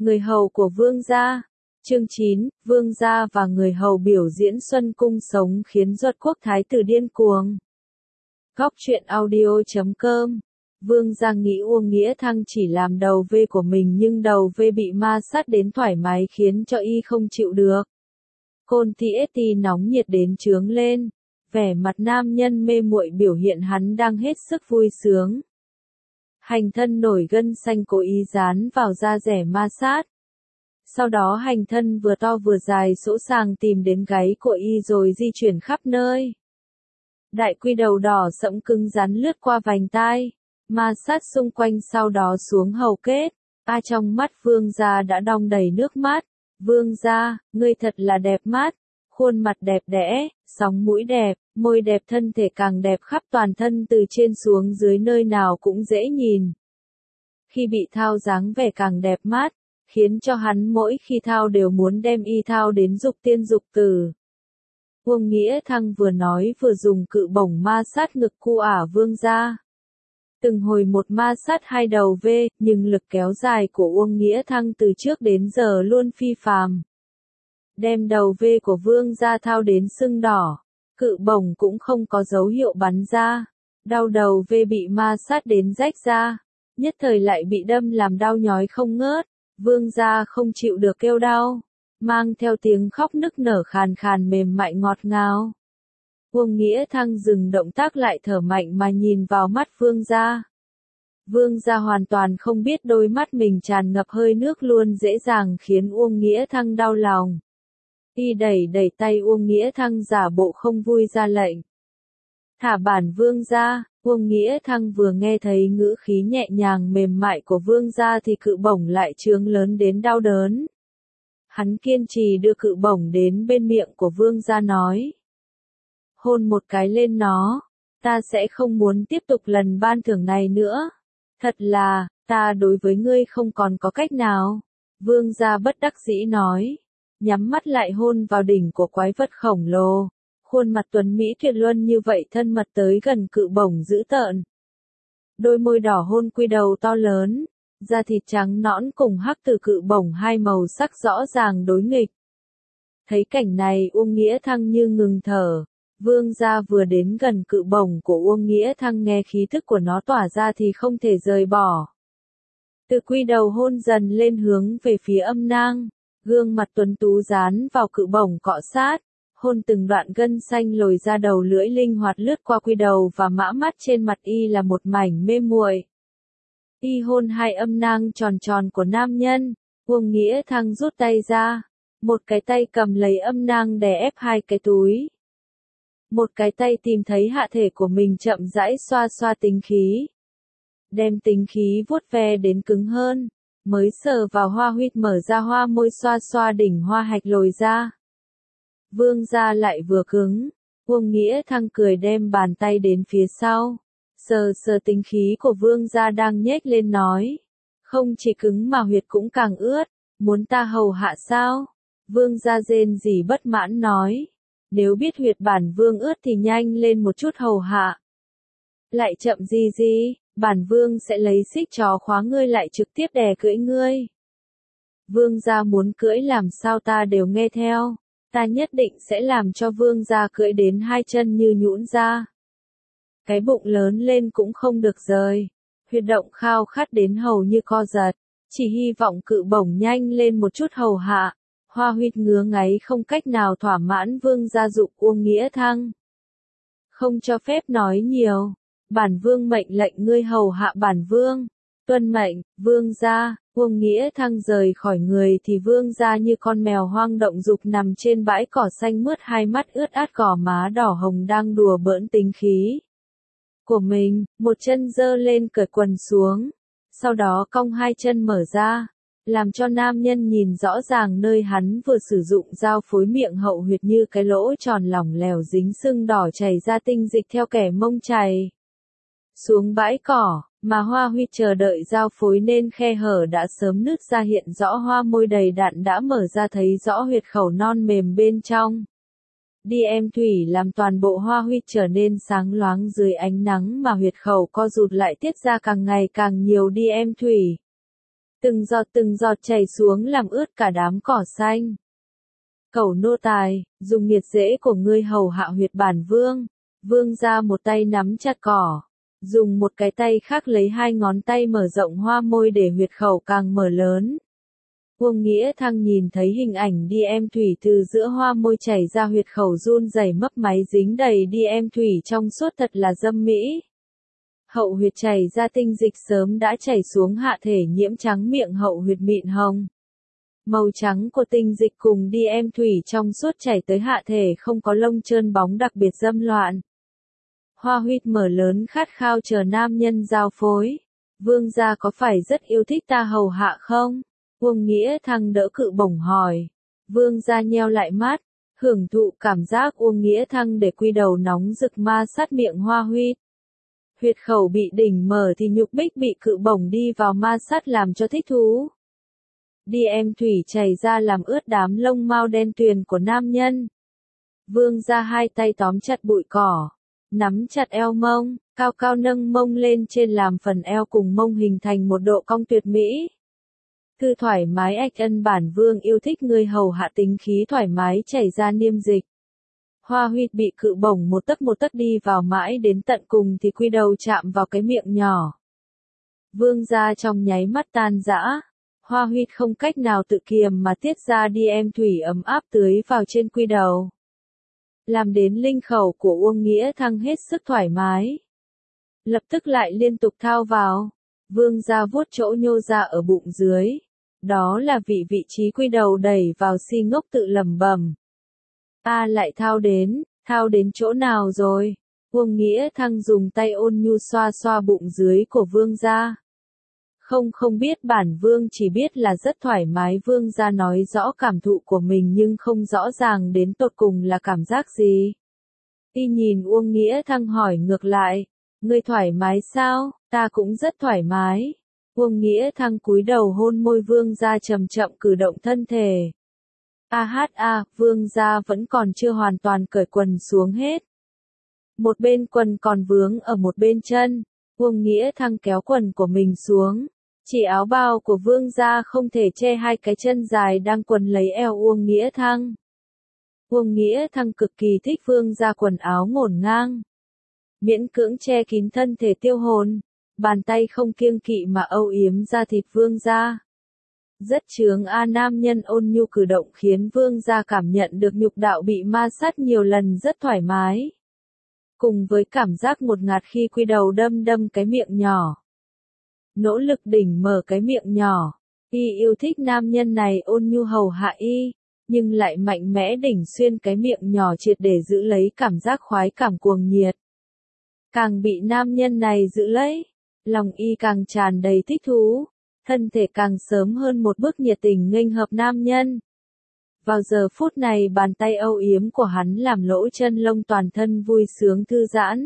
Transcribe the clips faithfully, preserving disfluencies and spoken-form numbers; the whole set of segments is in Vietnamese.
Người hầu của vương gia. Chương chín, vương gia và người hầu biểu diễn Xuân Cung sống khiến Duật Quốc thái tử điên cuồng. Góc truyện audio chấm com. Vương gia nghĩ Uông Nghĩa Thăng chỉ làm đầu vê của mình nhưng đầu vê bị ma sát đến thoải mái khiến cho y không chịu được. Côn Ti ét ti nóng nhiệt đến chướng lên, vẻ mặt nam nhân mê muội biểu hiện hắn đang hết sức vui sướng. Hành thân nổi gân xanh cố ý dán vào da rẻ ma sát. Sau đó hành thân vừa to vừa dài sỗ sàng tìm đến gáy của y rồi di chuyển khắp nơi. Đại quy đầu đỏ sẫm cứng rắn lướt qua vành tai, ma sát xung quanh sau đó xuống hầu kết. A trong mắt vương gia đã đong đầy nước mắt. Vương gia, ngươi thật là đẹp mắt, khuôn mặt đẹp đẽ, sóng mũi đẹp, môi đẹp, thân thể càng đẹp khắp toàn thân từ trên xuống dưới nơi nào cũng dễ nhìn. Khi bị thao dáng vẻ càng đẹp mắt, khiến cho hắn mỗi khi thao đều muốn đem y thao đến dục tiên dục tử. Uông Nghĩa Thăng vừa nói vừa dùng cự bổng ma sát ngực cu ả vương gia. Từng hồi một ma sát hai đầu vê, nhưng lực kéo dài của Uông Nghĩa Thăng từ trước đến giờ luôn phi phàm. Đem đầu vê của vương gia thao đến sưng đỏ, cự bổng cũng không có dấu hiệu bắn ra. Đau đầu vê bị ma sát đến rách ra, nhất thời lại bị đâm làm đau nhói không ngớt. Vương gia không chịu được kêu đau, mang theo tiếng khóc nức nở khàn khàn mềm mại ngọt ngào. Uông Nghĩa Thăng dừng động tác lại thở mạnh mà nhìn vào mắt vương gia. Vương gia hoàn toàn không biết đôi mắt mình tràn ngập hơi nước luôn dễ dàng khiến Uông Nghĩa Thăng đau lòng. Y đẩy đẩy tay Uông Nghĩa Thăng giả bộ không vui ra lệnh. Thả bản vương gia. Uông Nghĩa Thăng vừa nghe thấy ngữ khí nhẹ nhàng mềm mại của vương gia thì cự bổng lại trướng lớn đến đau đớn. Hắn kiên trì đưa cự bổng đến bên miệng của vương gia nói. Hôn một cái lên nó, ta sẽ không muốn tiếp tục lần ban thưởng này nữa. Thật là, ta đối với ngươi không còn có cách nào. Vương gia bất đắc dĩ nói, nhắm mắt lại hôn vào đỉnh của quái vật khổng lồ. Khuôn mặt tuấn Mỹ tuyệt luân như vậy thân mật tới gần cự bổng dữ tợn. Đôi môi đỏ hôn quy đầu to lớn, da thịt trắng nõn cùng hắc từ cự bổng hai màu sắc rõ ràng đối nghịch. Thấy cảnh này Uông Nghĩa Thăng như ngừng thở, vương gia vừa đến gần cự bổng của Uông Nghĩa Thăng nghe khí thức của nó tỏa ra thì không thể rời bỏ. Từ quy đầu hôn dần lên hướng về phía âm nang, gương mặt tuấn tú dán vào cự bổng cọ sát. Hôn từng đoạn gân xanh lồi ra đầu lưỡi linh hoạt lướt qua quy đầu và mã mắt trên mặt y là một mảnh mê muội. Y hôn hai âm nang tròn tròn của nam nhân, Uông Nghĩa Thăng rút tay ra, một cái tay cầm lấy âm nang đè ép hai cái túi. Một cái tay tìm thấy hạ thể của mình chậm rãi xoa xoa tính khí. Đem tính khí vuốt ve đến cứng hơn, mới sờ vào hoa huyệt mở ra hoa môi xoa xoa đỉnh hoa hạch lồi ra. Vương gia lại vừa cứng, Uông Nghĩa Thăng cười đem bàn tay đến phía sau, sờ sờ tính khí của vương gia đang nhếch lên nói, không chỉ cứng mà huyệt cũng càng ướt, muốn ta hầu hạ sao? Vương gia rên rỉ bất mãn nói, nếu biết huyệt bản vương ướt thì nhanh lên một chút hầu hạ. Lại chậm gì gì, bản vương sẽ lấy xích chó khóa ngươi lại trực tiếp đè cưỡi ngươi. Vương gia muốn cưỡi làm sao ta đều nghe theo. Ta nhất định sẽ làm cho vương gia cưỡi đến hai chân như nhũn ra. Cái bụng lớn lên cũng không được rời. Huyệt động khao khát đến hầu như co giật. Chỉ hy vọng cự bổng nhanh lên một chút hầu hạ. Hoa huyệt ngứa ngáy không cách nào thỏa mãn vương gia dục Uông Nghĩa Thăng. Không cho phép nói nhiều. Bản vương mệnh lệnh ngươi hầu hạ bản vương. Tuân mệnh, vương gia. Uông Nghĩa Thăng rời khỏi người thì vương gia như con mèo hoang động dục nằm trên bãi cỏ xanh mướt, hai mắt ướt át, gò má đỏ hồng đang đùa bỡn tính khí của mình, một chân giơ lên cởi quần xuống, sau đó cong hai chân mở ra, làm cho nam nhân nhìn rõ ràng nơi hắn vừa sử dụng dao phối miệng hậu huyệt như cái lỗ tròn lỏng lẻo dính sưng đỏ chảy ra tinh dịch theo kẻ mông chảy xuống bãi cỏ. Mà hoa huyệt chờ đợi giao phối nên khe hở đã sớm nứt ra, hiện rõ hoa môi đầy đặn đã mở ra, thấy rõ huyệt khẩu non mềm bên trong. Đi em thủy làm toàn bộ hoa huyệt trở nên sáng loáng dưới ánh nắng mà huyệt khẩu co rụt lại tiết ra càng ngày càng nhiều đi em thủy. Từng giọt từng giọt chảy xuống làm ướt cả đám cỏ xanh. Cẩu nô tài, dùng nghiệt rễ của ngươi hầu hạ huyệt bản vương. Vương gia một tay nắm chặt cỏ, dùng một cái tay khác lấy hai ngón tay mở rộng hoa môi để huyệt khẩu càng mở lớn. Uông Nghĩa Thăng nhìn thấy hình ảnh đi em thủy từ giữa hoa môi chảy ra huyệt khẩu run rẩy mấp máy dính đầy đi em thủy trong suốt thật là dâm mỹ. Hậu huyệt chảy ra tinh dịch sớm đã chảy xuống hạ thể nhiễm trắng miệng hậu huyệt mịn hồng. Màu trắng của tinh dịch cùng đi em thủy trong suốt chảy tới hạ thể không có lông trơn bóng đặc biệt dâm loạn. Hoa huyệt mở lớn khát khao chờ nam nhân giao phối. Vương gia có phải rất yêu thích ta hầu hạ không? Uông Nghĩa Thăng đỡ cự bổng hỏi. Vương gia nheo lại mắt, hưởng thụ cảm giác Uông Nghĩa Thăng để quy đầu nóng rực ma sát miệng hoa huyệt. Huyệt khẩu bị đỉnh mở thì nhục bích bị cự bổng đi vào ma sát làm cho thích thú. Đi em thủy chảy ra làm ướt đám lông mao đen tuyền của nam nhân. Vương gia hai tay tóm chặt bụi cỏ, nắm chặt eo mông, cao cao nâng mông lên trên làm phần eo cùng mông hình thành một độ cong tuyệt mỹ. Thư thoải mái ách ân bản vương yêu thích người hầu hạ tính khí thoải mái chảy ra niêm dịch. Hoa huyệt bị cự bổng một tấc một tấc đi vào mãi đến tận cùng thì quy đầu chạm vào cái miệng nhỏ. Vương gia trong nháy mắt tan rã. Hoa huyệt không cách nào tự kiềm mà tiết ra đi em thủy ấm áp tưới vào trên quy đầu. Làm đến linh khẩu của Uông Nghĩa Thăng hết sức thoải mái. Lập tức lại liên tục thao vào. Vương gia vuốt chỗ nhô ra ở bụng dưới. Đó là vị vị trí quy đầu đẩy vào si ngốc tự lẩm bẩm. Ta lại thao đến, thao đến chỗ nào rồi? Uông Nghĩa Thăng dùng tay ôn nhu xoa xoa bụng dưới của vương gia. Không không biết bản vương chỉ biết là rất thoải mái. Vương gia nói rõ cảm thụ của mình nhưng không rõ ràng đến tột cùng là cảm giác gì. Y nhìn Uông Nghĩa Thăng hỏi ngược lại. Ngươi thoải mái sao? Ta cũng rất thoải mái. Uông Nghĩa Thăng cúi đầu hôn môi vương gia chậm chậm cử động thân thể. A hát a, vương gia vẫn còn chưa hoàn toàn cởi quần xuống hết. Một bên quần còn vướng ở một bên chân. Uông Nghĩa Thăng kéo quần của mình xuống. Chỉ áo bao của vương gia không thể che hai cái chân dài đang quần lấy eo Uông Nghĩa Thăng. Uông Nghĩa Thăng cực kỳ thích vương gia quần áo ngổn ngang. Miễn cưỡng che kín thân thể tiêu hồn. Bàn tay không kiêng kỵ mà âu yếm ra thịt vương gia. Rất chướng a nam nhân ôn nhu cử động khiến vương gia cảm nhận được nhục đạo bị ma sát nhiều lần rất thoải mái. Cùng với cảm giác ngột ngạt khi quy đầu đâm đâm cái miệng nhỏ. Nỗ lực đỉnh mở cái miệng nhỏ. Y yêu thích nam nhân này ôn nhu hầu hạ y, nhưng lại mạnh mẽ đỉnh xuyên cái miệng nhỏ triệt để giữ lấy cảm giác khoái cảm cuồng nhiệt. Càng bị nam nhân này giữ lấy, lòng y càng tràn đầy thích thú, thân thể càng sớm hơn một bước nhiệt tình nghênh hợp nam nhân. Vào giờ phút này bàn tay âu yếm của hắn làm lỗ chân lông toàn thân vui sướng thư giãn.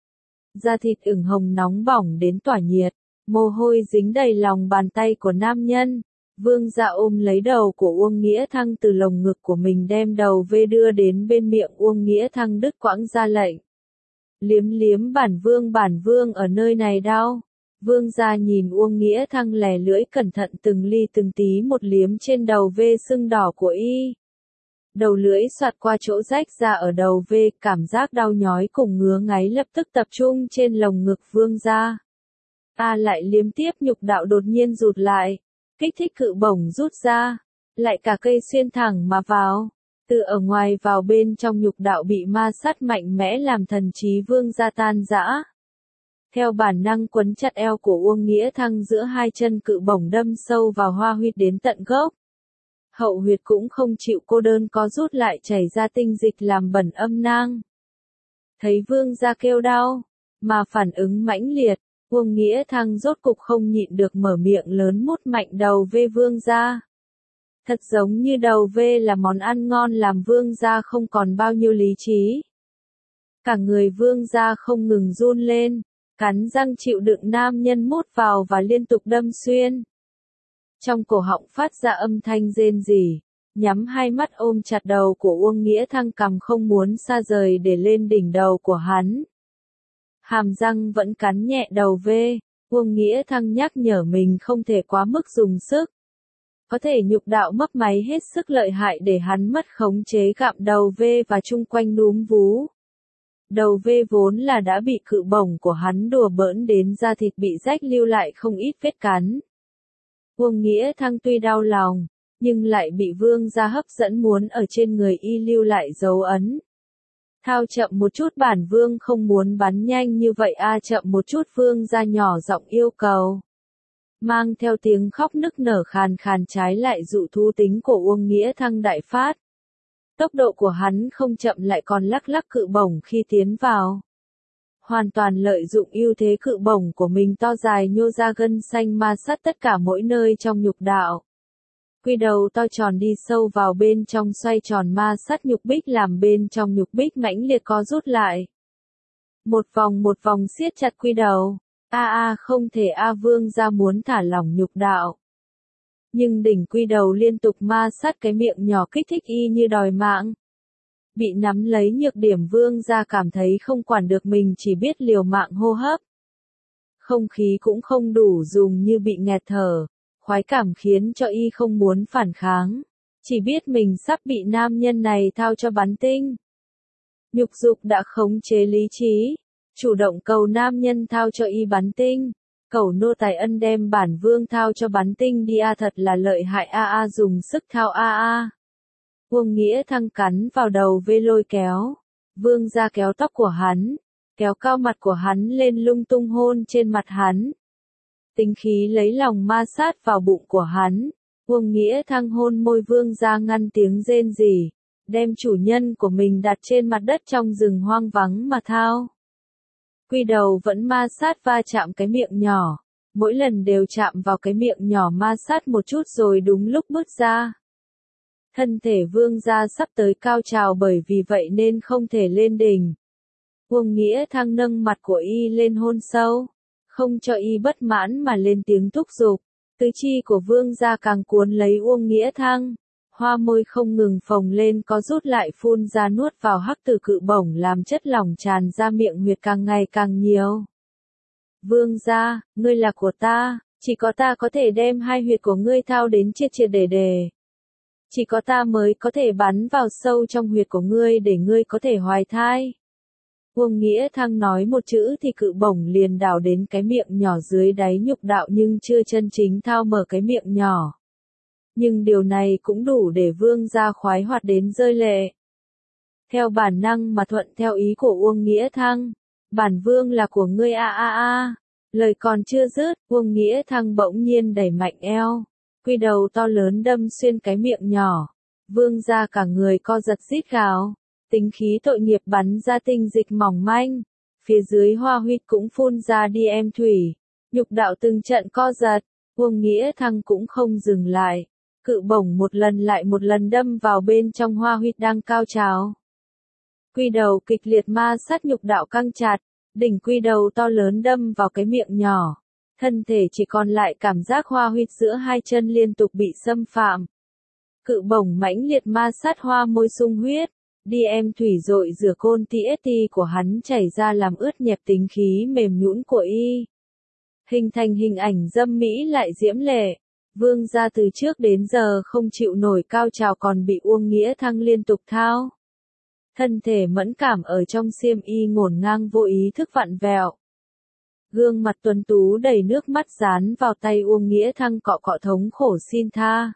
Da thịt ửng hồng nóng bỏng đến tỏa nhiệt, mồ hôi dính đầy lòng bàn tay của nam nhân. Vương gia ôm lấy đầu của Uông Nghĩa Thăng từ lồng ngực của mình đem đầu về đưa đến bên miệng Uông Nghĩa Thăng đứt quãng ra lệnh. Liếm liếm bản vương bản vương ở nơi này đau. Vương gia nhìn Uông Nghĩa Thăng lè lưỡi cẩn thận từng ly từng tí một liếm trên đầu vê sưng đỏ của y. Đầu lưỡi xoạt qua chỗ rách ra ở đầu vê, cảm giác đau nhói cùng ngứa ngáy lập tức tập trung trên lồng ngực vương gia. A lại liếm tiếp nhục đạo đột nhiên rụt lại, kích thích cự bổng rút ra, lại cả cây xuyên thẳng mà vào. Từ ở ngoài vào bên trong nhục đạo bị ma sát mạnh mẽ làm thần trí vương gia tan rã. Theo bản năng quấn chặt eo của Uông Nghĩa Thăng giữa hai chân cự bổng đâm sâu vào hoa huyệt đến tận gốc. Hậu huyệt cũng không chịu cô đơn có rút lại chảy ra tinh dịch làm bẩn âm nang. Thấy vương gia kêu đau, mà phản ứng mãnh liệt, Uông Nghĩa Thăng rốt cục không nhịn được mở miệng lớn mút mạnh đầu vê vương gia. Thật giống như đầu vê là món ăn ngon làm vương gia không còn bao nhiêu lý trí. Cả người vương gia không ngừng run lên, cắn răng chịu đựng nam nhân mút vào và liên tục đâm xuyên. Trong cổ họng phát ra âm thanh rên rỉ, nhắm hai mắt ôm chặt đầu của Uông Nghĩa Thăng cằm không muốn xa rời để lên đỉnh đầu của hắn. Hàm răng vẫn cắn nhẹ đầu vê, Uông Nghĩa Thăng nhắc nhở mình không thể quá mức dùng sức. Có thể nhục đạo mấp máy hết sức lợi hại để hắn mất khống chế gặm đầu vê và chung quanh núm vú. Đầu vê vốn là đã bị cự bổng của hắn đùa bỡn đến da thịt bị rách lưu lại không ít vết cắn. Uông Nghĩa Thăng tuy đau lòng, nhưng lại bị vương gia hấp dẫn muốn ở trên người y lưu lại dấu ấn. Thao chậm một chút, bản vương không muốn bắn nhanh như vậy a. Chậm một chút, vương gia nhỏ giọng yêu cầu. Mang theo tiếng khóc nức nở khàn khàn, trái lại dụ thú tính của Uông Nghĩa Thăng đại phát. Tốc độ của hắn không chậm, lại còn lắc lắc cự bổng khi tiến vào. Hoàn toàn lợi dụng ưu thế cự bổng của mình to dài nhô ra gân xanh ma sát tất cả mỗi nơi trong nhục đạo. Quy đầu to tròn đi sâu vào bên trong xoay tròn ma sát nhục bích, làm bên trong nhục bích mãnh liệt co rút lại. Một vòng một vòng siết chặt quy đầu. A a không thể a, vương gia muốn thả lỏng nhục đạo. Nhưng đỉnh quy đầu liên tục ma sát cái miệng nhỏ kích thích y như đòi mạng. Bị nắm lấy nhược điểm, vương gia cảm thấy không quản được mình, chỉ biết liều mạng hô hấp. Không khí cũng không đủ dùng, như bị nghẹt thở. Khoái cảm khiến cho y không muốn phản kháng. Chỉ biết mình sắp bị nam nhân này thao cho bắn tinh. Nhục dục đã khống chế lý trí. Chủ động cầu nam nhân thao cho y bắn tinh. Cầu nô tài ân đem bản vương thao cho bắn tinh đi a, thật là lợi hại a a, dùng sức thao a a. Uông Nghĩa Thăng cắn vào đầu vê lôi kéo. Vương gia kéo tóc của hắn, kéo cao mặt của hắn lên, lung tung hôn trên mặt hắn. Tính khí lấy lòng ma sát vào bụng của hắn. Uông Nghĩa Thăng hôn môi vương gia, ngăn tiếng rên rỉ, đem chủ nhân của mình đặt trên mặt đất trong rừng hoang vắng mà thao. Quy đầu vẫn ma sát va chạm cái miệng nhỏ, mỗi lần đều chạm vào cái miệng nhỏ ma sát một chút rồi đúng lúc bứt ra. Thân thể vương gia sắp tới cao trào, bởi vì vậy nên không thể lên đỉnh. Uông Nghĩa Thăng nâng mặt của y lên hôn sâu, không cho y bất mãn mà lên tiếng thúc giục. Tứ chi của vương gia càng cuốn lấy Uông Nghĩa Thăng. Hoa môi không ngừng phồng lên có rút lại, phun ra nuốt vào hắc từ cự bổng, làm chất lỏng tràn ra miệng huyệt càng ngày càng nhiều. Vương gia, ngươi là của ta, chỉ có ta có thể đem hai huyệt của ngươi thao đến triệt triệt để để. Chỉ có ta mới có thể bắn vào sâu trong huyệt của ngươi để ngươi có thể hoài thai. Uông Nghĩa Thăng nói một chữ thì cự bổng liền đảo đến cái miệng nhỏ dưới đáy nhục đạo, nhưng chưa chân chính thao mở cái miệng nhỏ. Nhưng điều này cũng đủ để vương gia khoái hoạt đến rơi lệ. Theo bản năng mà thuận theo ý của Uông Nghĩa Thăng. Bản vương là của ngươi a a a. Lời còn chưa dứt, Uông Nghĩa Thăng bỗng nhiên đẩy mạnh eo. Quy đầu to lớn đâm xuyên cái miệng nhỏ. Vương gia cả người co giật rít gào. Tính khí tội nghiệp bắn ra tinh dịch mỏng manh. Phía dưới hoa huyết cũng phun ra đi em thủy. Nhục đạo từng trận co giật. Uông Nghĩa Thăng cũng không dừng lại. Cự bổng một lần lại một lần đâm vào bên trong hoa huyết đang cao trào. Quy đầu kịch liệt ma sát, nhục đạo căng chặt. Đỉnh quy đầu to lớn đâm vào cái miệng nhỏ. Thân thể chỉ còn lại cảm giác hoa huyết giữa hai chân liên tục bị xâm phạm. Cự bổng mãnh liệt ma sát hoa môi sung huyết. Đi em thủy dội rửa côn tê ét tê của hắn chảy ra làm ướt nhẹp tính khí mềm nhũn của y. Hình thành hình ảnh dâm mỹ lại diễm lệ. Vương gia từ trước đến giờ không chịu nổi cao trào, còn bị Uông Nghĩa Thăng liên tục thao. Thân thể mẫn cảm ở trong xiêm y ngổn ngang vô ý thức vặn vẹo. Gương mặt tuấn tú đầy nước mắt dán vào tay Uông Nghĩa Thăng, cọ cọ thống khổ xin tha.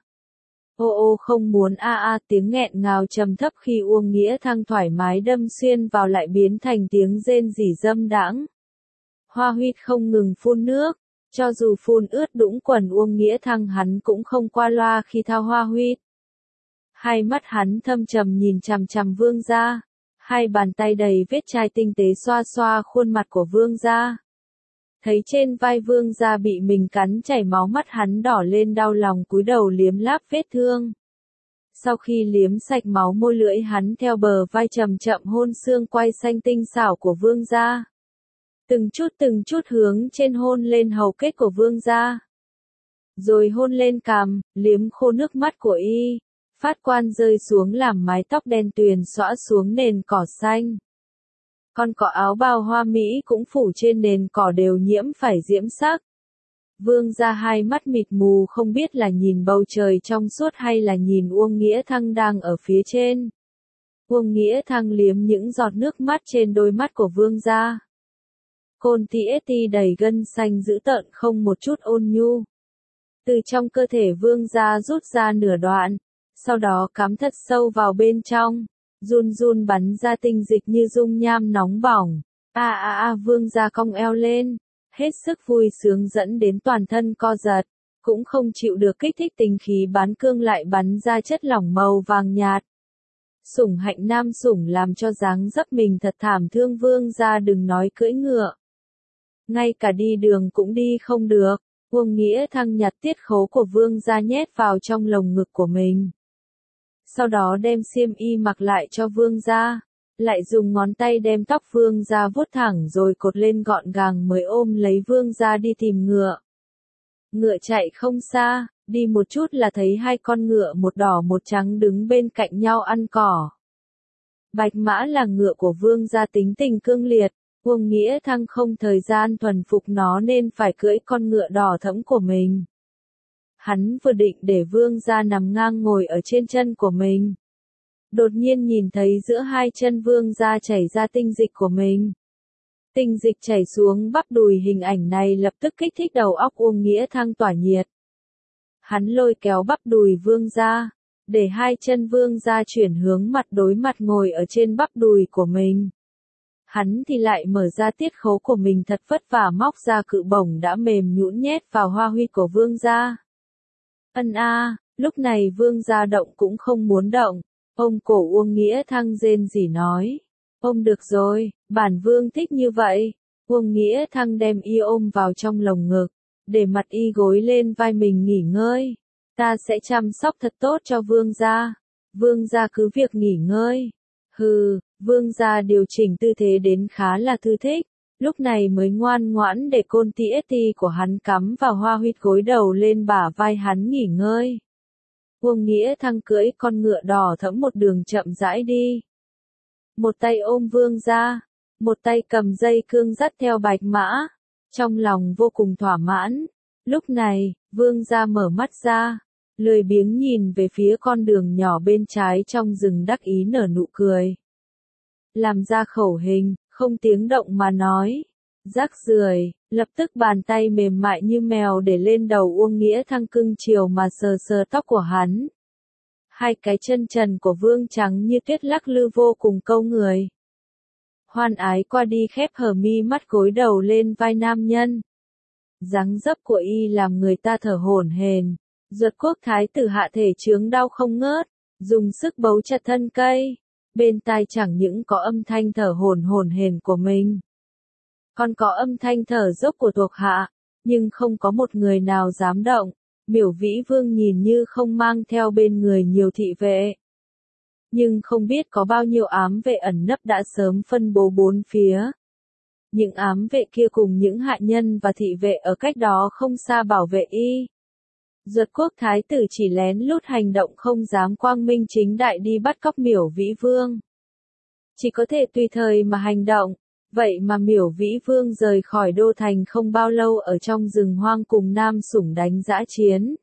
Ô ô không muốn a a, tiếng nghẹn ngào trầm thấp khi Uông Nghĩa Thăng thoải mái đâm xuyên vào lại biến thành tiếng rên rỉ dâm đãng. Hoa huyết không ngừng phun nước. Cho dù phun ướt đũng quần Uông Nghĩa Thăng, hắn cũng không qua loa khi thao hoa huyết. Hai mắt hắn thâm trầm nhìn chằm chằm vương gia. Hai bàn tay đầy vết chai tinh tế xoa xoa khuôn mặt của vương gia. Thấy trên vai vương gia bị mình cắn chảy máu, mắt hắn đỏ lên đau lòng cúi đầu liếm láp vết thương. Sau khi liếm sạch máu, môi lưỡi hắn theo bờ vai chậm chậm hôn xương quai xanh tinh xảo của vương gia. Từng chút từng chút hướng trên hôn lên hầu kết của vương gia. Rồi hôn lên cằm, liếm khô nước mắt của y. Phát quan rơi xuống làm mái tóc đen tuyền xõa xuống nền cỏ xanh. Con cỏ áo bào hoa mỹ cũng phủ trên nền cỏ đều nhiễm phải diễm sắc. Vương gia hai mắt mịt mù không biết là nhìn bầu trời trong suốt hay là nhìn Uông Nghĩa Thăng đang ở phía trên. Uông Nghĩa Thăng liếm những giọt nước mắt trên đôi mắt của vương gia. Côn Tieti đầy gân xanh dữ tợn không một chút ôn nhu. Từ trong cơ thể vương gia rút ra nửa đoạn, sau đó cắm thật sâu vào bên trong, run run bắn ra tinh dịch như dung nham nóng bỏng. A a a vương gia cong eo lên, hết sức vui sướng dẫn đến toàn thân co giật, cũng không chịu được kích thích tình khí bán cương lại bắn ra chất lỏng màu vàng nhạt. Sủng hạnh nam sủng làm cho dáng dấp mình thật thảm thương vương gia đừng nói cưỡi ngựa. Ngay cả đi đường cũng đi không được, Uông Nghĩa Thăng nhặt tiết khố của vương gia nhét vào trong lồng ngực của mình. Sau đó đem xiêm y mặc lại cho vương gia, lại dùng ngón tay đem tóc vương gia vuốt thẳng rồi cột lên gọn gàng mới ôm lấy vương gia đi tìm ngựa. Ngựa chạy không xa, đi một chút là thấy hai con ngựa một đỏ một trắng đứng bên cạnh nhau ăn cỏ. Bạch mã là ngựa của vương gia tính tình cương liệt, Uông Nghĩa Thăng không thời gian thuần phục nó nên phải cưỡi con ngựa đỏ thẫm của mình. Hắn vừa định để vương gia nằm ngang ngồi ở trên chân của mình. Đột nhiên nhìn thấy giữa hai chân vương gia chảy ra tinh dịch của mình. Tinh dịch chảy xuống bắp đùi, hình ảnh này lập tức kích thích đầu óc Uông Nghĩa Thăng tỏa nhiệt. Hắn lôi kéo bắp đùi vương gia, để hai chân vương gia chuyển hướng mặt đối mặt ngồi ở trên bắp đùi của mình. Hắn thì lại mở ra tiết khố của mình thật vất vả móc ra cự bổng đã mềm nhũn nhét vào hoa huy của vương gia. Ân a, lúc này vương gia động cũng không muốn động, ôm cổ Uông Nghĩa Thăng rên rỉ nói. Ôm được rồi, bản vương thích như vậy. Uông Nghĩa Thăng đem y ôm vào trong lồng ngực, để mặt y gối lên vai mình nghỉ ngơi. Ta sẽ chăm sóc thật tốt cho vương gia. Vương gia cứ việc nghỉ ngơi. Hừ, vương gia điều chỉnh tư thế đến khá là thư thích, lúc này mới ngoan ngoãn để côn tieti của hắn cắm vào hoa huyết gối đầu lên bả vai hắn nghỉ ngơi. Uông Nghĩa Thăng cưỡi con ngựa đỏ thẫm một đường chậm rãi đi. Một tay ôm vương gia, một tay cầm dây cương dắt theo bạch mã, trong lòng vô cùng thỏa mãn. Lúc này, vương gia mở mắt ra, lười biếng nhìn về phía con đường nhỏ bên trái trong rừng đắc ý nở nụ cười. Làm ra khẩu hình, không tiếng động mà nói. Rác rưởi, lập tức bàn tay mềm mại như mèo để lên đầu Uông Nghĩa Thăng cưng chiều mà sờ sờ tóc của hắn. Hai cái chân trần của vương trắng như tuyết lắc lư vô cùng câu người. Hoan ái qua đi khép hờ mi mắt gối đầu lên vai nam nhân. Dáng dấp của y làm người ta thở hổn hển. Duật quốc thái tử hạ thể chướng đau không ngớt, dùng sức bấu chặt thân cây. Bên tai chẳng những có âm thanh thở hổn hổn hển của mình, còn có âm thanh thở dốc của thuộc hạ, nhưng không có một người nào dám động. Miểu Vĩ Vương nhìn như không mang theo bên người nhiều thị vệ, nhưng không biết có bao nhiêu ám vệ ẩn nấp đã sớm phân bố bốn phía. Những ám vệ kia cùng những hạ nhân và thị vệ ở cách đó không xa bảo vệ y. Duật quốc thái tử chỉ lén lút hành động không dám quang minh chính đại đi bắt cóc Miểu Vĩ Vương. Chỉ có thể tùy thời mà hành động. Vậy mà Miểu Vĩ Vương rời khỏi đô thành không bao lâu ở trong rừng hoang cùng nam sủng đánh dã chiến.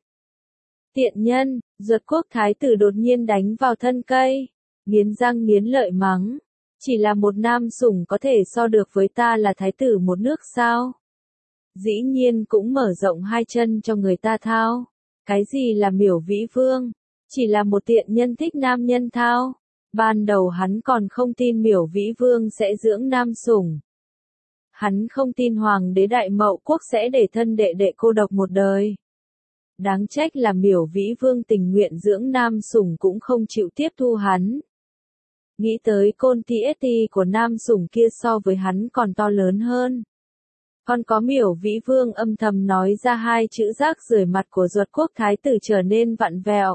Tiện nhân, Duật quốc thái tử đột nhiên đánh vào thân cây, nghiến răng nghiến lợi mắng. Chỉ là một nam sủng có thể so được với ta là thái tử một nước sao? Dĩ nhiên cũng mở rộng hai chân cho người ta thao. Cái gì là Miểu Vĩ Vương? Chỉ là một tiện nhân thích nam nhân thao. Ban đầu hắn còn không tin Miểu Vĩ Vương sẽ dưỡng nam sủng. Hắn không tin Hoàng đế Đại Mậu Quốc sẽ để thân đệ đệ cô độc một đời. Đáng trách là Miểu Vĩ Vương tình nguyện dưỡng nam sủng cũng không chịu tiếp thu hắn. Nghĩ tới côn tieti của nam sủng kia so với hắn còn to lớn hơn. Còn có Miểu Vĩ Vương âm thầm nói ra hai chữ rác rưởi, mặt của Duật quốc thái tử trở nên vặn vẹo.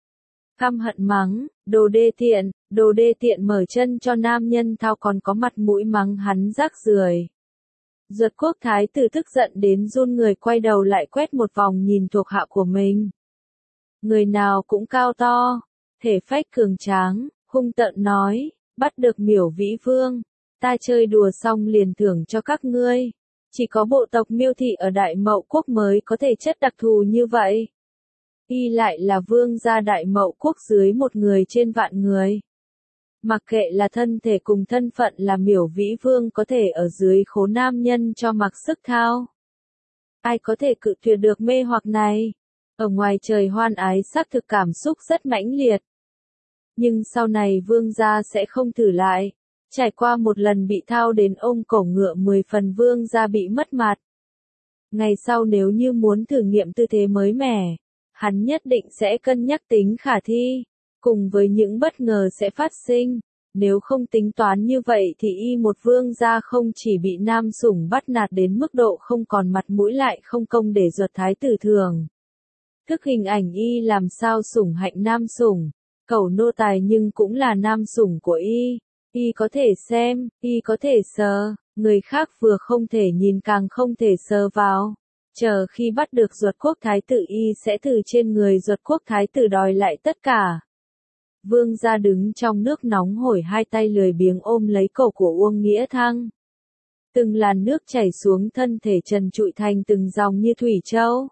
Căm hận mắng, đồ đê tiện, đồ đê tiện mở chân cho nam nhân thao còn có mặt mũi mắng hắn rác rưởi. Duật quốc thái tử tức giận đến run người, quay đầu lại quét một vòng nhìn thuộc hạ của mình. Người nào cũng cao to, thể phách cường tráng, hung tợn nói, bắt được Miểu Vĩ Vương, Ta chơi đùa xong liền thưởng cho các ngươi. Chỉ có bộ tộc Miêu thị ở Đại Mậu Quốc mới có thể chất đặc thù như vậy. Y lại là vương gia Đại Mậu Quốc dưới một người trên vạn người. Mặc kệ là thân thể cùng thân phận là Miểu Vĩ Vương có thể ở dưới khố nam nhân cho mặc sức thao. Ai có thể cự tuyệt được mê hoặc này? Ở ngoài trời hoan ái xác thực cảm xúc rất mãnh liệt. Nhưng sau này vương gia sẽ không thử lại. Trải qua một lần bị thao đến ôm cổ ngựa mười phần vương gia bị mất mặt. Ngày sau nếu như muốn thử nghiệm tư thế mới mẻ, hắn nhất định sẽ cân nhắc tính khả thi, cùng với những bất ngờ sẽ phát sinh. Nếu không tính toán như vậy thì y một vương gia không chỉ bị nam sủng bắt nạt đến mức độ không còn mặt mũi lại không công để ruột thái tử thường. Thức hình ảnh y làm sao sủng hạnh nam sủng, cẩu nô tài nhưng cũng là nam sủng của y. Y có thể xem, y có thể sờ, người khác vừa không thể nhìn càng không thể sờ vào. Chờ khi bắt được ruột quốc thái tử y sẽ từ trên người ruột quốc thái tử đòi lại tất cả. Vương gia đứng trong nước nóng hổi hai tay lười biếng ôm lấy cổ của Uông Nghĩa Thăng. Từng làn nước chảy xuống thân thể trần trụi thành từng dòng như thủy châu.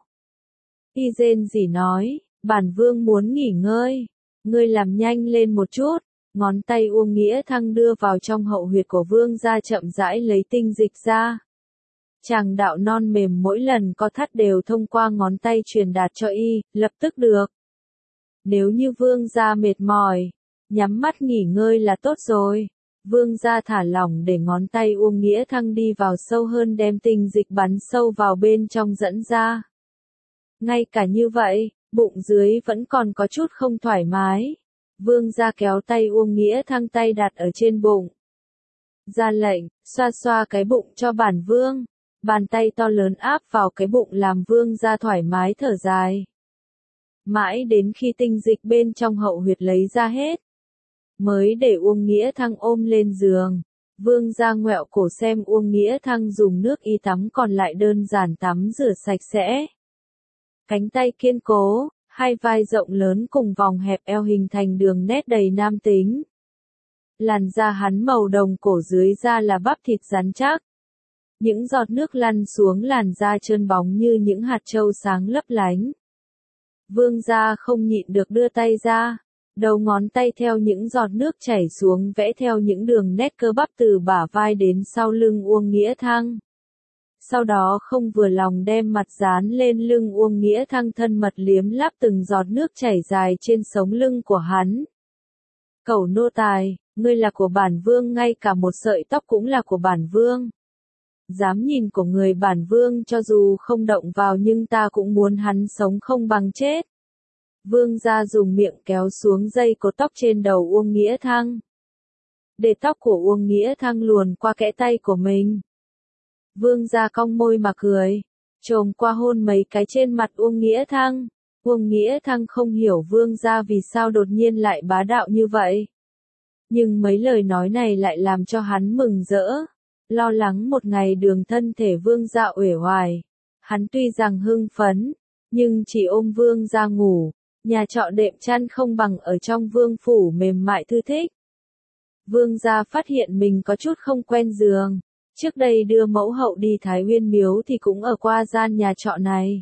Y rên rỉ nói, bản vương muốn nghỉ ngơi, ngươi làm nhanh lên một chút. Ngón tay Uông Nghĩa Thăng đưa vào trong hậu huyệt của vương gia chậm rãi lấy tinh dịch ra. Chàng đạo non mềm mỗi lần có thắt đều thông qua ngón tay truyền đạt cho y, lập tức được. Nếu như vương gia mệt mỏi, nhắm mắt nghỉ ngơi là tốt rồi. Vương gia thả lỏng để ngón tay Uông Nghĩa Thăng đi vào sâu hơn đem tinh dịch bắn sâu vào bên trong dẫn ra. Ngay cả như vậy, bụng dưới vẫn còn có chút không thoải mái. Vương gia kéo tay Uông Nghĩa Thăng tay đặt ở trên bụng. Ra lệnh, xoa xoa cái bụng cho bản vương. Bàn tay to lớn áp vào cái bụng làm vương gia thoải mái thở dài. Mãi đến khi tinh dịch bên trong hậu huyệt lấy ra hết. Mới để Uông Nghĩa Thăng ôm lên giường. Vương gia ngoẹo cổ xem Uông Nghĩa Thăng dùng nước y tắm còn lại đơn giản tắm rửa sạch sẽ. Cánh tay kiên cố. Hai vai rộng lớn cùng vòng hẹp eo hình thành đường nét đầy nam tính. Làn da hắn màu đồng cổ dưới da là bắp thịt rắn chắc. Những giọt nước lăn xuống làn da trơn bóng như những hạt châu sáng lấp lánh. Vương gia không nhịn được đưa tay ra. Đầu ngón tay theo những giọt nước chảy xuống vẽ theo những đường nét cơ bắp từ bả vai đến sau lưng Uông Nghĩa Thăng. Sau đó không vừa lòng đem mặt dán lên lưng Uông Nghĩa Thăng thân mật liếm láp từng giọt nước chảy dài trên sống lưng của hắn. Cẩu nô tài, ngươi là của bản vương ngay cả một sợi tóc cũng là của bản vương. Dám nhìn của người bản vương cho dù không động vào nhưng ta cũng muốn hắn sống không bằng chết. Vương gia dùng miệng kéo xuống dây cột tóc trên đầu Uông Nghĩa Thăng. Để tóc của Uông Nghĩa Thăng luồn qua kẽ tay của mình. Vương gia cong môi mà cười, chồm qua hôn mấy cái trên mặt Uông Nghĩa Thăng. Uông Nghĩa Thăng không hiểu vương gia vì sao đột nhiên lại bá đạo như vậy. Nhưng mấy lời nói này lại làm cho hắn mừng rỡ. Lo lắng một ngày đường thân thể vương gia uể oải. Hắn tuy rằng hưng phấn, nhưng chỉ ôm vương gia ngủ. Nhà trọ đệm chăn không bằng ở trong vương phủ mềm mại thư thích. Vương gia phát hiện mình có chút không quen giường. Trước đây đưa mẫu hậu đi Thái Uyên Miếu thì cũng ở qua gian nhà trọ này.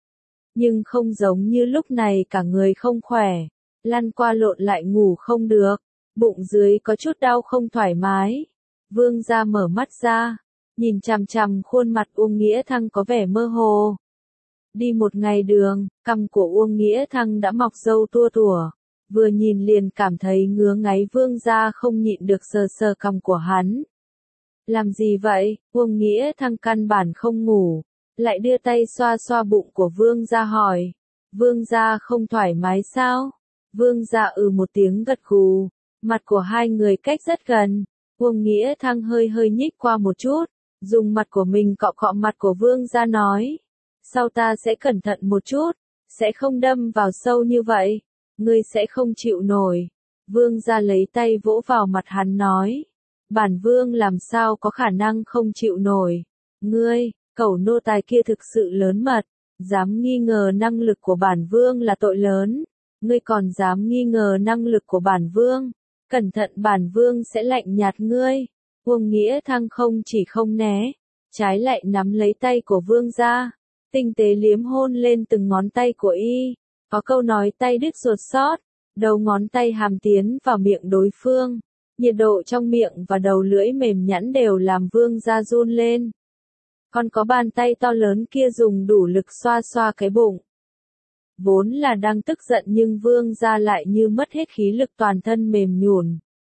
Nhưng không giống như lúc này cả người không khỏe, lăn qua lộn lại ngủ không được, bụng dưới có chút đau không thoải mái. Vương gia mở mắt ra, nhìn chằm chằm khuôn mặt Uông Nghĩa Thăng có vẻ mơ hồ. Đi một ngày đường, cằm của Uông Nghĩa Thăng đã mọc râu tua tủa, vừa nhìn liền cảm thấy ngứa ngáy. Vương gia không nhịn được sờ sờ cằm của hắn. Làm gì vậy? Uông Nghĩa Thăng căn bản không ngủ, lại đưa tay xoa xoa bụng của vương gia hỏi. Vương gia không thoải mái sao? Vương gia ừ một tiếng gật gù, mặt của hai người cách rất gần. Uông Nghĩa Thăng hơi hơi nhích qua một chút, dùng mặt của mình cọ cọ mặt của vương gia nói. Sau ta sẽ cẩn thận một chút, sẽ không đâm vào sâu như vậy, ngươi sẽ không chịu nổi. Vương gia lấy tay vỗ vào mặt hắn nói. Bản vương làm sao có khả năng không chịu nổi. Ngươi, cẩu nô tài kia thực sự lớn mật, dám nghi ngờ năng lực của bản vương là tội lớn. Ngươi còn dám nghi ngờ năng lực của bản vương, cẩn thận bản vương sẽ lạnh nhạt ngươi. Uông Nghĩa Thăng không chỉ không né, trái lại nắm lấy tay của vương gia, tinh tế liếm hôn lên từng ngón tay của y, có câu nói tay đứt ruột sót, đầu ngón tay hàm tiến vào miệng đối phương, nhiệt độ trong miệng và đầu lưỡi mềm nhẵn đều làm vương gia run lên. Còn có bàn tay to lớn kia dùng đủ lực xoa xoa cái bụng. Vốn là đang tức giận nhưng vương gia lại như mất hết khí lực, toàn thân mềm nhũn.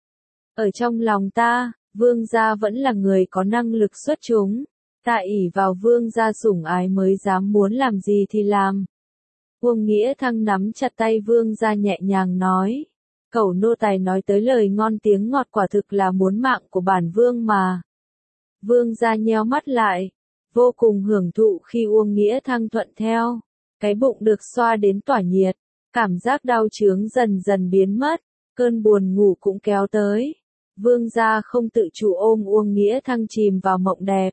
Ở trong lòng ta, vương gia vẫn là người có năng lực xuất chúng, ta ỷ vào vương gia sủng ái mới dám muốn làm gì thì làm. Uông Nghĩa Thăng nắm chặt tay vương gia nhẹ nhàng nói, cẩu nô tài nói tới lời ngon tiếng ngọt, quả thực là muốn mạng của bản vương mà. Vương gia nheo mắt lại, vô cùng hưởng thụ khi Uông Nghĩa Thăng thuận theo, cái bụng được xoa đến tỏa nhiệt, cảm giác đau chướng dần dần biến mất, cơn buồn ngủ cũng kéo tới. Vương gia không tự chủ ôm Uông Nghĩa Thăng chìm vào mộng đẹp.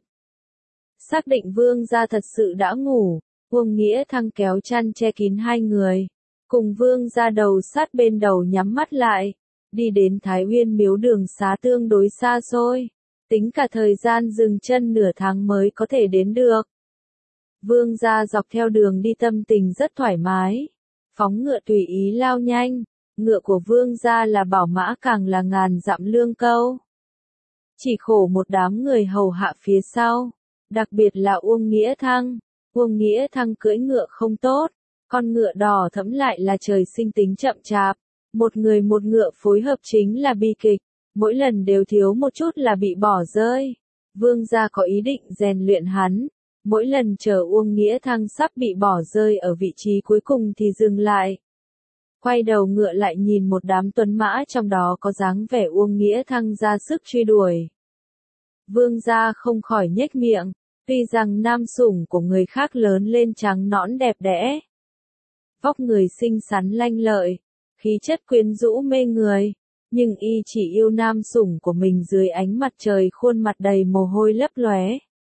Xác định vương gia thật sự đã ngủ, Uông Nghĩa Thăng kéo chăn che kín hai người, cùng vương gia đầu sát bên đầu nhắm mắt lại, đi đến Thái Uyên Miếu, đường xá tương đối xa xôi, tính cả thời gian dừng chân nửa tháng mới có thể đến được. Vương gia dọc theo đường đi tâm tình rất thoải mái, phóng ngựa tùy ý lao nhanh, ngựa của vương gia là bảo mã, càng là ngàn dặm lương câu. Chỉ khổ một đám người hầu hạ phía sau, đặc biệt là Uông Nghĩa Thăng. Uông Nghĩa Thăng cưỡi ngựa không tốt, con ngựa đỏ thẫm lại là trời sinh tính chậm chạp, một người một ngựa phối hợp chính là bi kịch, mỗi lần đều thiếu một chút là bị bỏ rơi. Vương gia có ý định rèn luyện hắn, mỗi lần chờ Uông Nghĩa Thăng sắp bị bỏ rơi ở vị trí cuối cùng thì dừng lại. Quay đầu ngựa lại nhìn một đám tuấn mã, trong đó có dáng vẻ Uông Nghĩa Thăng ra sức truy đuổi. Vương gia không khỏi nhếch miệng, tuy rằng nam sủng của người khác lớn lên trắng nõn đẹp đẽ, vóc người xinh xắn lanh lợi, khí chất quyến rũ mê người, nhưng y chỉ yêu nam sủng của mình dưới ánh mặt trời, khuôn mặt đầy mồ hôi lấp lóe.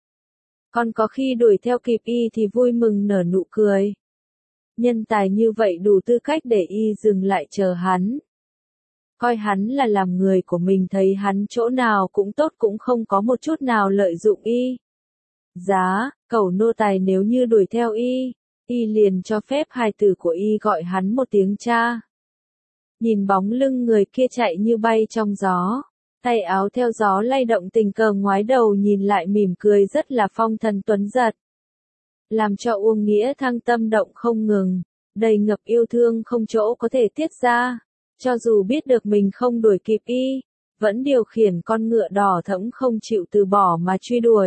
Còn có khi đuổi theo kịp y thì vui mừng nở nụ cười. Nhân tài như vậy đủ tư cách để y dừng lại chờ hắn. Coi hắn là làm người của mình, thấy hắn chỗ nào cũng tốt, cũng không có một chút nào lợi dụng y. Giá, cẩu nô tài nếu như đuổi theo y, y liền cho phép hài tử của y gọi hắn một tiếng cha. Nhìn bóng lưng người kia chạy như bay trong gió, tay áo theo gió lay động, tình cờ ngoái đầu nhìn lại mỉm cười rất là phong thần tuấn giật. Làm cho Uông Nghĩa Thăng tâm động không ngừng, đầy ngập yêu thương không chỗ có thể tiết ra, cho dù biết được mình không đuổi kịp y, vẫn điều khiển con ngựa đỏ thẫm không chịu từ bỏ mà truy đuổi.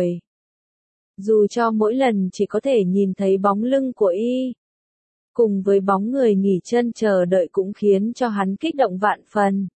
Dù cho mỗi lần chỉ có thể nhìn thấy bóng lưng của y, cùng với bóng người nghỉ chân chờ đợi cũng khiến cho hắn kích động vạn phần.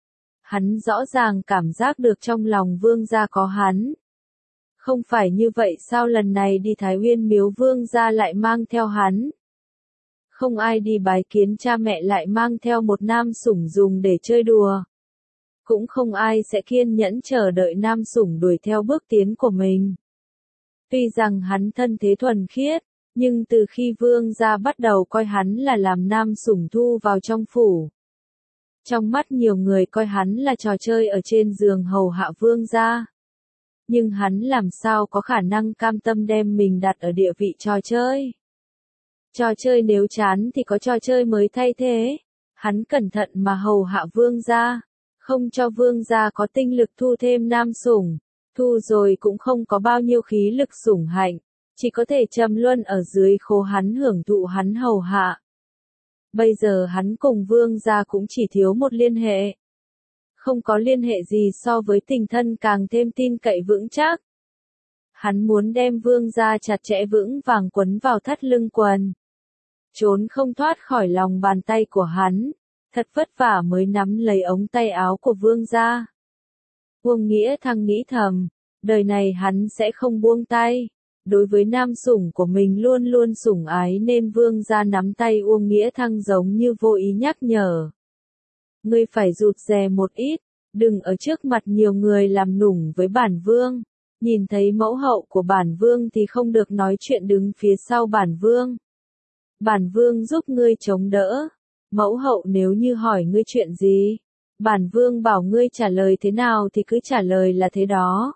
Hắn rõ ràng cảm giác được trong lòng vương gia có hắn. Không phải như vậy sao lần này đi Thái Uyên Miếu vương gia lại mang theo hắn? Không ai đi bái kiến cha mẹ lại mang theo một nam sủng dùng để chơi đùa. Cũng không ai sẽ kiên nhẫn chờ đợi nam sủng đuổi theo bước tiến của mình. Tuy rằng hắn thân thế thuần khiết, nhưng từ khi vương gia bắt đầu coi hắn là làm nam sủng thu vào trong phủ. Trong mắt nhiều người coi hắn là trò chơi ở trên giường hầu hạ vương gia. Nhưng hắn làm sao có khả năng cam tâm đem mình đặt ở địa vị trò chơi. Trò chơi nếu chán thì có trò chơi mới thay thế. Hắn cẩn thận mà hầu hạ vương gia, không cho vương gia có tinh lực thu thêm nam sủng, thu rồi cũng không có bao nhiêu khí lực sủng hạnh, chỉ có thể trầm luân ở dưới khố hắn hưởng thụ hắn hầu hạ. Bây giờ hắn cùng vương gia cũng chỉ thiếu một liên hệ. Không có liên hệ gì so với tình thân càng thêm tin cậy vững chắc. Hắn muốn đem vương gia chặt chẽ vững vàng quấn vào thắt lưng quần. Trốn không thoát khỏi lòng bàn tay của hắn, thật vất vả mới nắm lấy ống tay áo của vương gia. Uông Nghĩa Thăng nghĩ thầm, đời này hắn sẽ không buông tay. Đối với nam sủng của mình luôn luôn sủng ái nên vương gia nắm tay Uông Nghĩa Thăng giống như vô ý nhắc nhở. Ngươi phải rụt rè một ít, đừng ở trước mặt nhiều người làm nũng với bản vương. Nhìn thấy mẫu hậu của bản vương thì không được nói chuyện đứng phía sau bản vương. Bản vương giúp ngươi chống đỡ. Mẫu hậu nếu như hỏi ngươi chuyện gì, Bản vương bảo ngươi trả lời thế nào thì cứ trả lời là thế đó.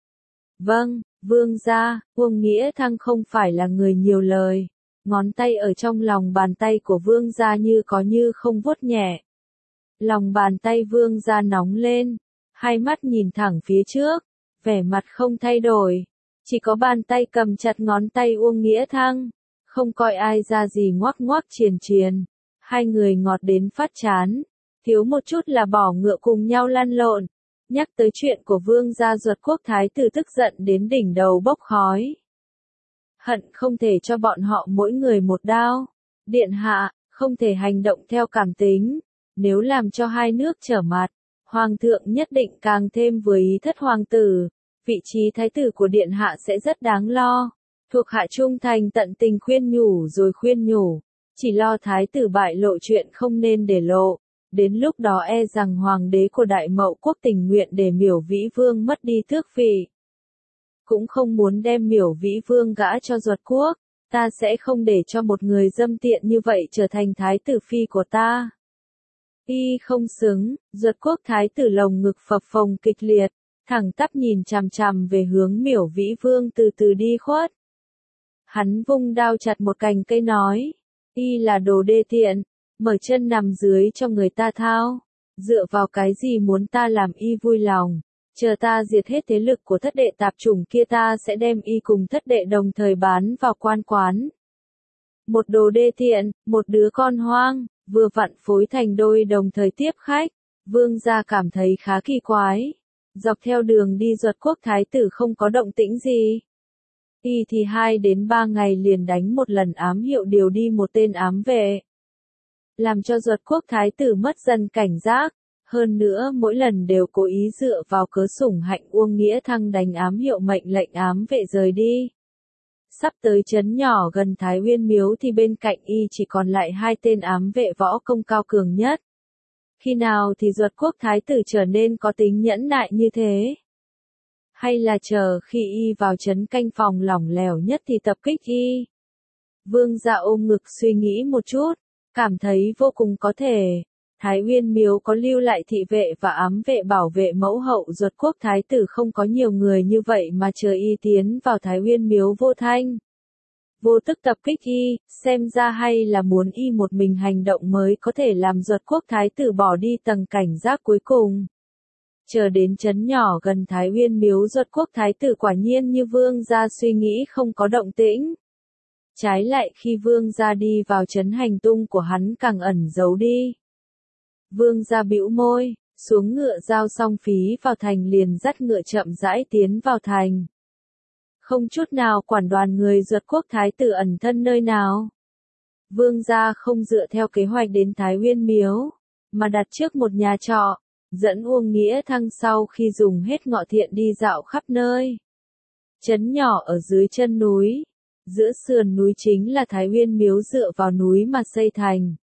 Vâng, vương gia. Uông Nghĩa Thăng không phải là người nhiều lời. Ngón tay ở trong lòng bàn tay của vương gia như có như không vuốt nhẹ. Lòng bàn tay vương gia nóng lên, hai mắt nhìn thẳng phía trước, vẻ mặt không thay đổi. Chỉ có bàn tay cầm chặt ngón tay Uông Nghĩa Thăng, không coi ai ra gì ngoắc ngoắc triền triền. Hai người ngọt đến phát chán, thiếu một chút là bỏ ngựa cùng nhau lăn lộn. Nhắc tới chuyện của vương gia Duật Quốc thái tử tức giận đến đỉnh đầu bốc khói. Hận không thể cho bọn họ mỗi người một đao. Điện hạ, không thể hành động theo cảm tính. Nếu làm cho hai nước trở mặt, hoàng thượng nhất định càng thêm vừa ý thất hoàng tử. Vị trí thái tử của điện hạ sẽ rất đáng lo. Thuộc hạ trung thành tận tình khuyên nhủ rồi khuyên nhủ. Chỉ lo thái tử bại lộ chuyện không nên để lộ. Đến lúc đó e rằng hoàng đế của Đại Mậu quốc tình nguyện để Miểu Vĩ Vương mất đi tước vị. Cũng không muốn đem Miểu Vĩ Vương gả cho Duật Quốc. Ta sẽ không để cho một người dâm tiện như vậy trở thành thái tử phi của ta. Y không xứng. Duật Quốc thái tử lồng ngực phập phồng kịch liệt, thẳng tắp nhìn chằm chằm về hướng Miểu Vĩ Vương từ từ đi khuất. Hắn vung đao chặt một cành cây nói, y là đồ đê tiện, mở chân nằm dưới cho người ta thao. Dựa vào cái gì muốn ta làm y vui lòng? Chờ ta diệt hết thế lực của thất đệ tạp chủng kia, ta sẽ đem y cùng thất đệ đồng thời bán vào quan quán. Một đồ đê tiện, một đứa con hoang, vừa vặn phối thành đôi đồng thời tiếp khách. Vương gia cảm thấy khá kỳ quái. Dọc theo đường đi Duật Quốc thái tử không có động tĩnh gì. Y thì hai đến ba ngày liền đánh một lần ám hiệu điều đi một tên ám vệ. Làm cho Duật Quốc thái tử mất dần cảnh giác. Hơn nữa mỗi lần đều cố ý dựa vào cớ sủng hạnh Uông Nghĩa Thăng đánh ám hiệu mệnh lệnh ám vệ rời đi. Sắp tới trấn nhỏ gần Thái Uyên Miếu thì bên cạnh y chỉ còn lại hai tên ám vệ võ công cao cường nhất. Khi nào thì Duật Quốc thái tử trở nên có tính nhẫn nại như thế? Hay là chờ khi y vào trấn canh phòng lỏng lẻo nhất thì tập kích y? Vương gia ôm ngực suy nghĩ một chút, cảm thấy vô cùng có thể. Thái Uyên Miếu có lưu lại thị vệ và ám vệ bảo vệ mẫu hậu Duật Quốc thái tử không có nhiều người như vậy mà chờ y tiến vào Thái Uyên Miếu vô thanh vô tức tập kích y, xem ra hay là muốn y một mình hành động mới có thể làm Duật Quốc thái tử bỏ đi tầng cảnh giác cuối cùng. Chờ đến trấn nhỏ gần Thái Uyên Miếu, Duật Quốc thái tử quả nhiên như vương gia suy nghĩ không có động tĩnh. Trái lại khi vương gia đi vào trấn, hành tung của hắn càng ẩn giấu đi. Vương gia bĩu môi, xuống ngựa giao xong phí vào thành liền dắt ngựa chậm rãi tiến vào thành. Không chút nào quản đoàn người Duật Quốc thái tử ẩn thân nơi nào. Vương gia không dựa theo kế hoạch đến Thái Uyên Miếu, mà đặt trước một nhà trọ, dẫn Uông Nghĩa Thăng sau khi dùng hết ngọ thiện đi dạo khắp nơi. Trấn nhỏ ở dưới chân núi, giữa sườn núi chính là Thái Uyên Miếu dựa vào núi mà xây thành.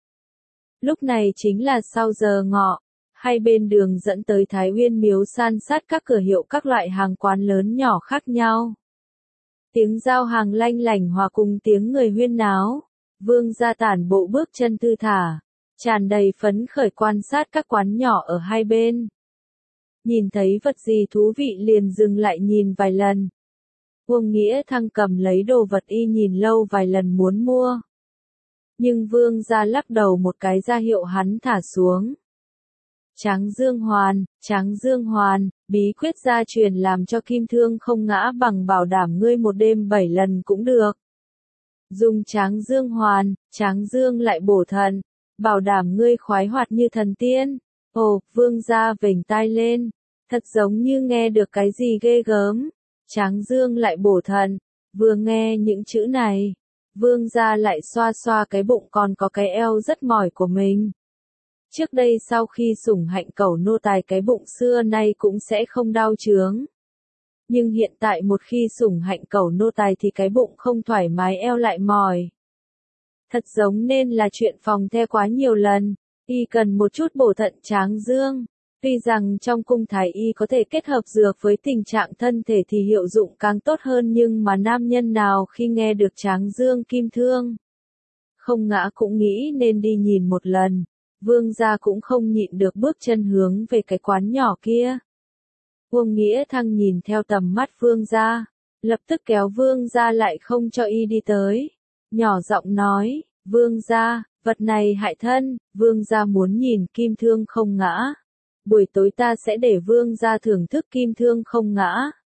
Lúc này chính là sau giờ ngọ, hai bên đường dẫn tới Thái Uyên Miếu san sát các cửa hiệu các loại hàng quán lớn nhỏ khác nhau. Tiếng giao hàng lanh lảnh hòa cùng tiếng người huyên náo. Vương gia tản bộ bước chân thư thả, tràn đầy phấn khởi quan sát các quán nhỏ ở hai bên. Nhìn thấy vật gì thú vị liền dừng lại nhìn vài lần. Uông Nghĩa Thăng cầm lấy đồ vật y nhìn lâu vài lần muốn mua. Nhưng vương gia lắc đầu một cái ra hiệu hắn thả xuống. Tráng Dương Hoàn, Tráng Dương Hoàn, bí quyết gia truyền làm cho kim thương không ngã bằng, bảo đảm ngươi một đêm bảy lần cũng được. Dùng Tráng Dương Hoàn, Tráng Dương lại bổ thận, bảo đảm ngươi khoái hoạt như thần tiên. Ồ, vương gia vểnh tai lên, thật giống như nghe được cái gì ghê gớm. Tráng Dương lại bổ thận, vừa nghe những chữ này, vương gia lại xoa xoa cái bụng còn có cái eo rất mỏi của mình. Trước đây sau khi sủng hạnh cẩu nô tài cái bụng xưa nay cũng sẽ không đau chướng. Nhưng hiện tại một khi sủng hạnh cẩu nô tài thì cái bụng không thoải mái, eo lại mỏi. Thật giống nên là chuyện phòng the quá nhiều lần, y cần một chút bổ thận Tráng Dương. Tuy rằng trong cung thái y có thể kết hợp dược với tình trạng thân thể thì hiệu dụng càng tốt hơn, nhưng mà nam nhân nào khi nghe được Tráng Dương kim thương không ngã cũng nghĩ nên đi nhìn một lần. Vương gia cũng không nhịn được bước chân hướng về cái quán nhỏ kia. Uông Nghĩa Thăng nhìn theo tầm mắt vương gia, lập tức kéo vương gia lại không cho y đi tới. Nhỏ giọng nói, vương gia, vật này hại thân, vương gia muốn nhìn kim thương không ngã. Buổi tối ta sẽ để vương gia thưởng thức kim thương không ngã.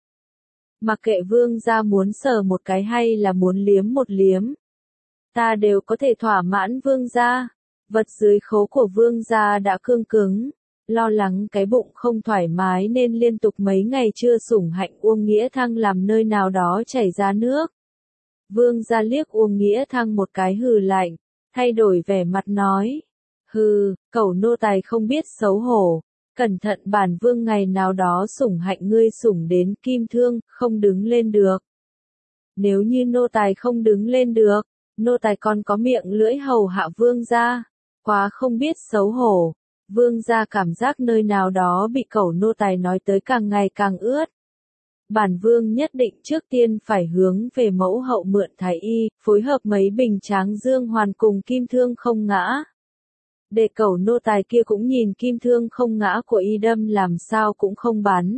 Mặc kệ vương gia muốn sờ một cái hay là muốn liếm một liếm, ta đều có thể thỏa mãn vương gia. Vật dưới khố của vương gia đã cương cứng, lo lắng cái bụng không thoải mái nên liên tục mấy ngày chưa sủng hạnh Uông Nghĩa Thăng làm nơi nào đó chảy ra nước. Vương gia liếc Uông Nghĩa Thăng một cái hừ lạnh, thay đổi vẻ mặt nói, hừ, cẩu nô tài không biết xấu hổ, cẩn thận bản vương ngày nào đó sủng hạnh ngươi sủng đến kim thương, không đứng lên được. Nếu như nô tài không đứng lên được, nô tài còn có miệng lưỡi hầu hạ vương gia, quá không biết xấu hổ. Vương gia cảm giác nơi nào đó bị cẩu nô tài nói tới càng ngày càng ướt. Bản vương nhất định trước tiên phải hướng về mẫu hậu mượn thái y, phối hợp mấy bình tráng dương hoàn cùng kim thương không ngã. Để cẩu nô tài kia cũng nhìn kim thương không ngã của y đâm làm sao cũng không bắn.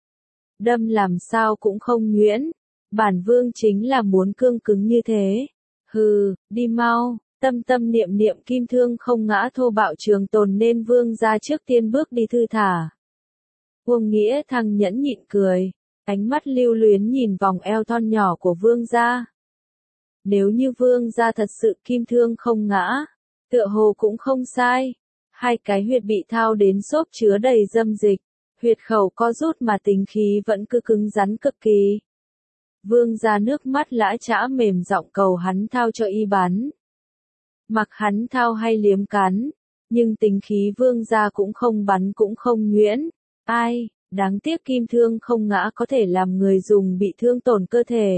Đâm làm sao cũng không nhuyễn. Bản vương chính là muốn cương cứng như thế. Hừ, đi mau. Tâm tâm niệm niệm kim thương không ngã thô bạo trường tồn nên vương gia trước tiên bước đi thư thả. Uông Nghĩa Thăng nhẫn nhịn cười, ánh mắt lưu luyến nhìn vòng eo thon nhỏ của vương gia. Nếu như vương gia thật sự kim thương không ngã, tựa hồ cũng không sai. Hai cái huyệt bị thao đến xốp chứa đầy dâm dịch, huyệt khẩu co rút mà tính khí vẫn cứ cứng rắn cực kỳ. Vương gia nước mắt lã chã mềm giọng cầu hắn thao cho y bắn. Mặc hắn thao hay liếm cắn, nhưng tính khí vương gia cũng không bắn cũng không nhuyễn. Ai, đáng tiếc kim thương không ngã có thể làm người dùng bị thương tổn cơ thể.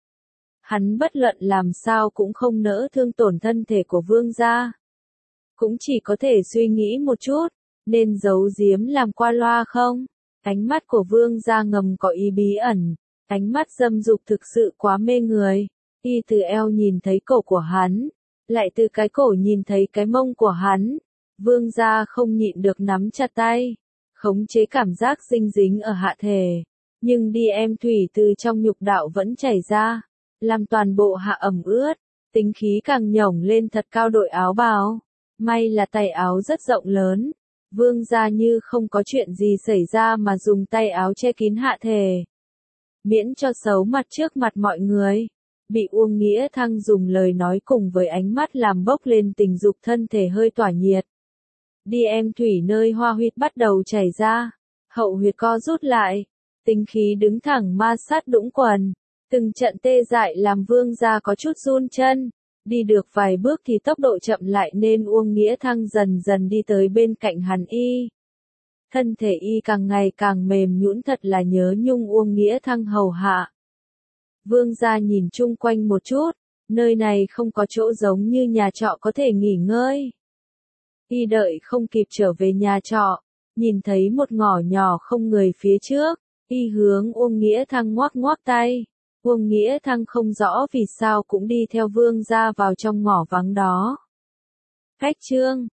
Hắn bất luận làm sao cũng không nỡ thương tổn thân thể của vương gia. Cũng chỉ có thể suy nghĩ một chút, nên giấu giếm làm qua loa không? Ánh mắt của vương gia ngầm có ý bí ẩn, ánh mắt dâm dục thực sự quá mê người. Y từ eo nhìn thấy cổ của hắn, lại từ cái cổ nhìn thấy cái mông của hắn. Vương gia không nhịn được nắm chặt tay, khống chế cảm giác dinh dính ở hạ thể. Nhưng đi em thủy từ trong nhục đạo vẫn chảy ra, làm toàn bộ hạ ẩm ướt, tính khí càng nhổng lên thật cao đội áo bào. May là tay áo rất rộng lớn, vương gia như không có chuyện gì xảy ra mà dùng tay áo che kín hạ thể. Miễn cho xấu mặt trước mặt mọi người. Bị Uông Nghĩa Thăng dùng lời nói cùng với ánh mắt làm bốc lên tình dục thân thể hơi tỏa nhiệt. Đi em thủy nơi hoa huyệt bắt đầu chảy ra, hậu huyệt co rút lại, tính khí đứng thẳng ma sát đũng quần, từng trận tê dại làm vương gia có chút run chân, đi được vài bước thì tốc độ chậm lại nên Uông Nghĩa Thăng dần dần đi tới bên cạnh hắn y. Thân thể y càng ngày càng mềm nhũn thật là nhớ nhung Uông Nghĩa Thăng hầu hạ. Vương gia nhìn chung quanh một chút, nơi này không có chỗ giống như nhà trọ có thể nghỉ ngơi. Y đợi không kịp trở về nhà trọ, nhìn thấy một ngõ nhỏ không người phía trước, y hướng Uông Nghĩa Thăng ngoắc ngoắc tay. Uông Nghĩa Thăng không rõ vì sao cũng đi theo vương gia vào trong ngõ vắng đó. Khách trương,